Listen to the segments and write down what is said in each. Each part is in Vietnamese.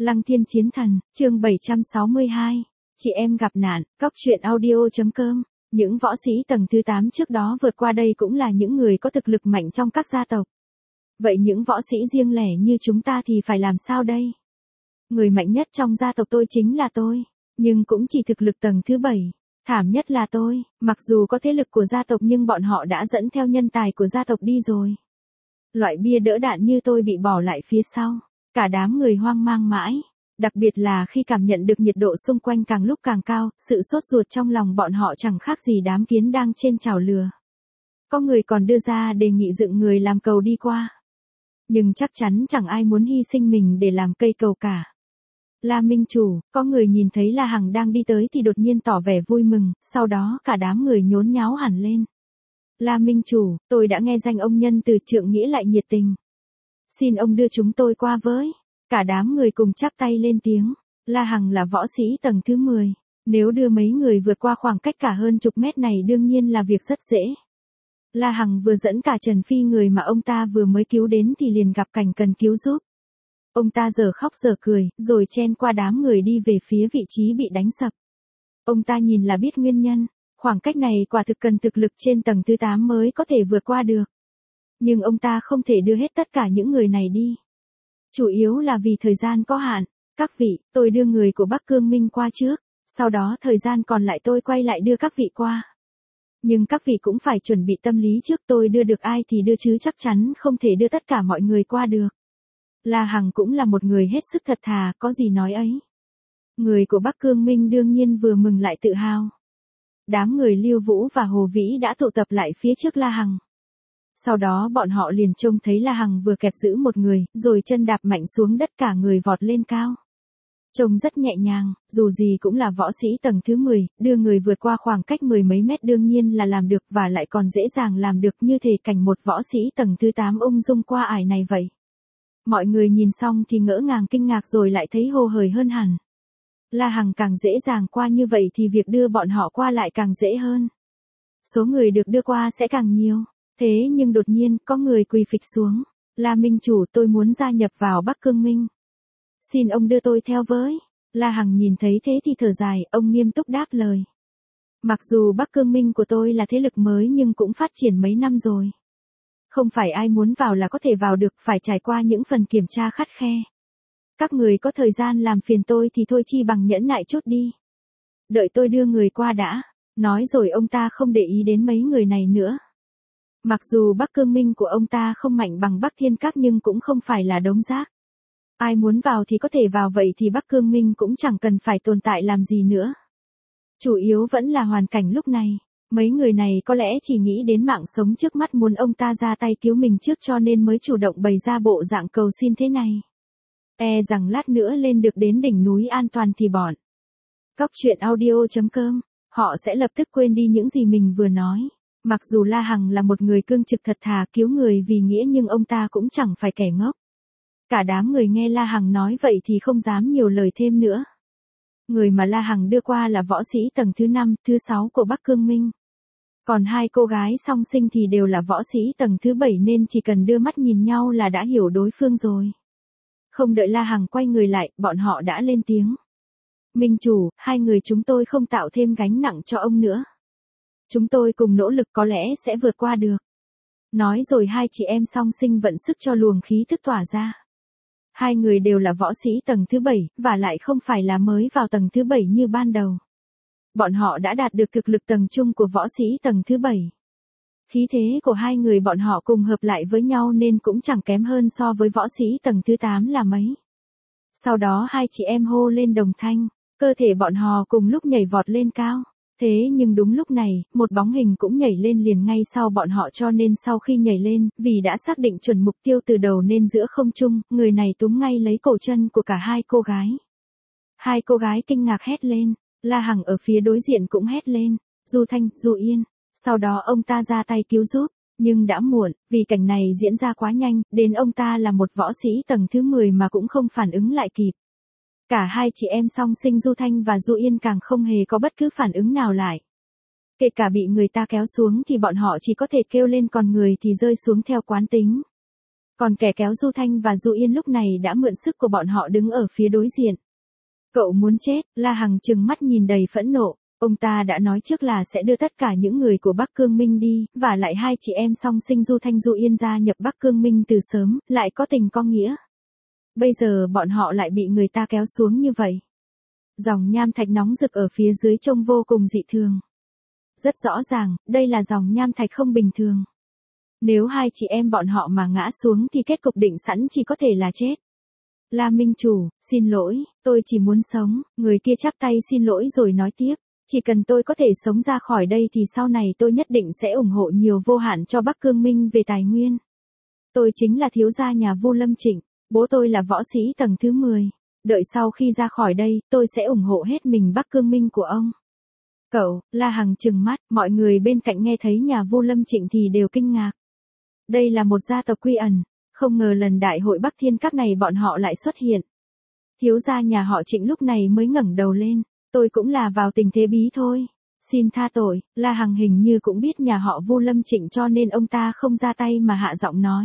Lăng Thiên Chiến Thần, chương 762. Chị em gặp nạn, Cóc truyện audio.com. Những võ sĩ tầng thứ 8 trước đó vượt qua đây cũng là những người có thực lực mạnh trong các gia tộc. Vậy những võ sĩ riêng lẻ như chúng ta thì phải làm sao đây? Người mạnh nhất trong gia tộc tôi chính là tôi, nhưng cũng chỉ thực lực tầng thứ 7. Thảm nhất là tôi, mặc dù có thế lực của gia tộc nhưng bọn họ đã dẫn theo nhân tài của gia tộc đi rồi. Loại bia đỡ đạn như tôi bị bỏ lại phía sau. Cả đám người hoang mang mãi, đặc biệt là khi cảm nhận được nhiệt độ xung quanh càng lúc càng cao, sự sốt ruột trong lòng bọn họ chẳng khác gì đám kiến đang trên chảo lửa. Có người còn đưa ra đề nghị dựng người làm cầu đi qua. Nhưng chắc chắn chẳng ai muốn hy sinh mình để làm cây cầu cả. La Minh Chủ, có người nhìn thấy La Hằng đang đi tới thì đột nhiên tỏ vẻ vui mừng, sau đó cả đám người nhốn nháo hẳn lên. La Minh Chủ, tôi đã nghe danh ông nhân từ trượng nghĩa lại nhiệt tình. Xin ông đưa chúng tôi qua với. Cả đám người cùng chắp tay lên tiếng. La Hằng là võ sĩ tầng thứ 10. Nếu đưa mấy người vượt qua khoảng cách cả hơn chục mét này đương nhiên là việc rất dễ. La Hằng vừa dẫn cả Trần Phi người mà ông ta vừa mới cứu đến thì liền gặp cảnh cần cứu giúp. Ông ta giờ khóc giờ cười, rồi chen qua đám người đi về phía vị trí bị đánh sập. Ông ta nhìn là biết nguyên nhân. Khoảng cách này quả thực cần thực lực trên tầng thứ 8 mới có thể vượt qua được. Nhưng ông ta không thể đưa hết tất cả những người này đi. Chủ yếu là vì thời gian có hạn. Các vị, tôi đưa người của Bắc Cương Minh qua trước. Sau đó thời gian còn lại tôi quay lại đưa các vị qua. Nhưng các vị cũng phải chuẩn bị tâm lý trước, tôi đưa được ai thì đưa chứ chắc chắn không thể đưa tất cả mọi người qua được. La Hằng cũng là một người hết sức thật thà, có gì nói ấy. Người của Bắc Cương Minh đương nhiên vừa mừng lại tự hào. Đám người Lưu Vũ và Hồ Vĩ đã tụ tập lại phía trước La Hằng. Sau đó bọn họ liền trông thấy La Hằng vừa kẹp giữ một người, rồi chân đạp mạnh xuống đất cả người vọt lên cao. Trông rất nhẹ nhàng, dù gì cũng là võ sĩ tầng thứ 10, đưa người vượt qua khoảng cách mười mấy mét đương nhiên là làm được và lại còn dễ dàng làm được như thể cảnh một võ sĩ tầng thứ 8 ung dung qua ải này vậy. Mọi người nhìn xong thì ngỡ ngàng kinh ngạc rồi lại thấy hồ hởi hơn hẳn. La Hằng càng dễ dàng qua như vậy thì việc đưa bọn họ qua lại càng dễ hơn. Số người được đưa qua sẽ càng nhiều. Thế nhưng đột nhiên có người quỳ phịch xuống. La Minh Chủ, tôi muốn gia nhập vào Bắc Cương Minh. Xin ông đưa tôi theo với. La Hằng nhìn thấy thế thì thở dài, ông nghiêm túc đáp lời. Mặc dù Bắc Cương Minh của tôi là thế lực mới nhưng cũng phát triển mấy năm rồi. Không phải ai muốn vào là có thể vào được, phải trải qua những phần kiểm tra khắt khe. Các người có thời gian làm phiền tôi thì thôi chi bằng nhẫn nại chút đi. Đợi tôi đưa người qua đã. Nói rồi ông ta không để ý đến mấy người này nữa. Mặc dù Bắc Cương Minh của ông ta không mạnh bằng Bắc Thiên Các nhưng cũng không phải là đống rác. Ai muốn vào thì có thể vào, vậy thì Bắc Cương Minh cũng chẳng cần phải tồn tại làm gì nữa. Chủ yếu vẫn là hoàn cảnh lúc này. Mấy người này có lẽ chỉ nghĩ đến mạng sống trước mắt, muốn ông ta ra tay cứu mình trước cho nên mới chủ động bày ra bộ dạng cầu xin thế này. E rằng lát nữa lên được đến đỉnh núi an toàn thì bọn Cóc truyện audio.com, họ sẽ lập tức quên đi những gì mình vừa nói. Mặc dù La Hằng là một người cương trực thật thà cứu người vì nghĩa nhưng ông ta cũng chẳng phải kẻ ngốc. Cả đám người nghe La Hằng nói vậy thì không dám nhiều lời thêm nữa. Người mà La Hằng đưa qua là võ sĩ tầng thứ 5, thứ 6 của Bắc Cương Minh. Còn hai cô gái song sinh thì đều là võ sĩ tầng thứ 7 nên chỉ cần đưa mắt nhìn nhau là đã hiểu đối phương rồi. Không đợi La Hằng quay người lại, bọn họ đã lên tiếng. Minh Chủ, hai người chúng tôi không tạo thêm gánh nặng cho ông nữa. Chúng tôi cùng nỗ lực có lẽ sẽ vượt qua được. Nói rồi hai chị em song sinh vận sức cho luồng khí thức tỏa ra. Hai người đều là võ sĩ tầng thứ 7, và lại không phải là mới vào tầng thứ 7 như ban đầu. Bọn họ đã đạt được thực lực tầng trung của võ sĩ tầng thứ 7. Khí thế của hai người bọn họ cùng hợp lại với nhau nên cũng chẳng kém hơn so với võ sĩ tầng thứ 8 là mấy. Sau đó hai chị em hô lên đồng thanh, cơ thể bọn họ cùng lúc nhảy vọt lên cao. Thế nhưng đúng lúc này, một bóng hình cũng nhảy lên liền ngay sau bọn họ cho nên sau khi nhảy lên, vì đã xác định chuẩn mục tiêu từ đầu nên giữa không trung, người này túm ngay lấy cổ chân của cả hai cô gái. Hai cô gái kinh ngạc hét lên, La Hằng ở phía đối diện cũng hét lên, Du Thanh, Du Yên. Sau đó ông ta ra tay cứu giúp, nhưng đã muộn, vì cảnh này diễn ra quá nhanh, đến ông ta là một võ sĩ tầng thứ 10 mà cũng không phản ứng lại kịp. Cả hai chị em song sinh Du Thanh và Du Yên càng không hề có bất cứ phản ứng nào lại. Kể cả bị người ta kéo xuống thì bọn họ chỉ có thể kêu lên, còn người thì rơi xuống theo quán tính. Còn kẻ kéo Du Thanh và Du Yên lúc này đã mượn sức của bọn họ đứng ở phía đối diện. Cậu muốn chết, La Hằng trừng mắt nhìn đầy phẫn nộ. Ông ta đã nói trước là sẽ đưa tất cả những người của Bắc Cương Minh đi, và lại hai chị em song sinh Du Thanh Du Yên gia nhập Bắc Cương Minh từ sớm, lại có tình có nghĩa. Bây giờ bọn họ lại bị người ta kéo xuống như vậy. Dòng nham thạch nóng rực ở phía dưới trông vô cùng dị thường. Rất rõ ràng, đây là dòng nham thạch không bình thường. Nếu hai chị em bọn họ mà ngã xuống thì kết cục định sẵn chỉ có thể là chết. La Minh Chủ, xin lỗi, tôi chỉ muốn sống. Người kia chắp tay xin lỗi rồi nói tiếp. Chỉ cần tôi có thể sống ra khỏi đây thì sau này tôi nhất định sẽ ủng hộ nhiều vô hạn cho Bắc Cương Minh về tài nguyên. Tôi chính là thiếu gia nhà Vu Lâm Trịnh, bố tôi là võ sĩ tầng thứ 10. Đợi sau khi ra khỏi đây, tôi sẽ ủng hộ hết mình Bắc Cương Minh của ông. Cậu, La Hằng trừng mắt, mọi người bên cạnh nghe thấy nhà Vu Lâm Trịnh thì đều kinh ngạc. Đây là một gia tộc quy ẩn, không ngờ lần đại hội Bắc Thiên Các này bọn họ lại xuất hiện. Thiếu gia nhà họ Trịnh lúc này mới ngẩng đầu lên. Tôi cũng là vào tình thế bí thôi. Xin tha tội, La Hằng hình như cũng biết nhà họ Vu Lâm Trịnh cho nên ông ta không ra tay mà hạ giọng nói.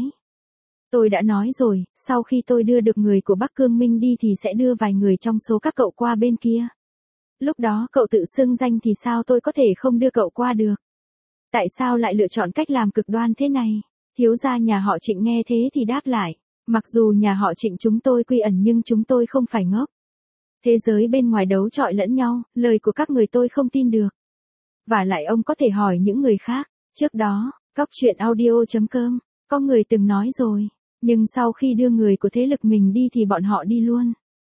Tôi đã nói rồi, sau khi tôi đưa được người của Bắc Cương Minh đi thì sẽ đưa vài người trong số các cậu qua bên kia. Lúc đó cậu tự xưng danh thì sao tôi có thể không đưa cậu qua được. Tại sao lại lựa chọn cách làm cực đoan thế này? Thiếu gia nhà họ Trịnh nghe thế thì đáp lại. Mặc dù nhà họ Trịnh chúng tôi quy ẩn nhưng chúng tôi không phải ngốc. Thế giới bên ngoài đấu chọi lẫn nhau, lời của các người tôi không tin được. Và lại ông có thể hỏi những người khác. Trước đó, coctruyện.audio.com, có người từng nói rồi. Nhưng sau khi đưa người của thế lực mình đi thì bọn họ đi luôn.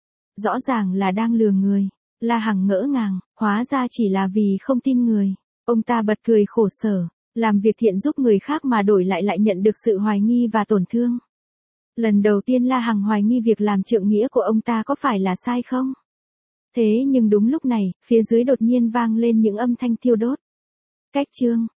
Rõ ràng là đang lừa người. La Hằng ngỡ ngàng, hóa ra chỉ là vì không tin người. Ông ta bật cười khổ sở. Làm việc thiện giúp người khác mà đổi lại nhận được sự hoài nghi và tổn thương. Lần đầu tiên La Hằng hoài nghi việc làm trượng nghĩa của ông ta có phải là sai không? Thế nhưng đúng lúc này, phía dưới đột nhiên vang lên những âm thanh thiêu đốt. Cách chương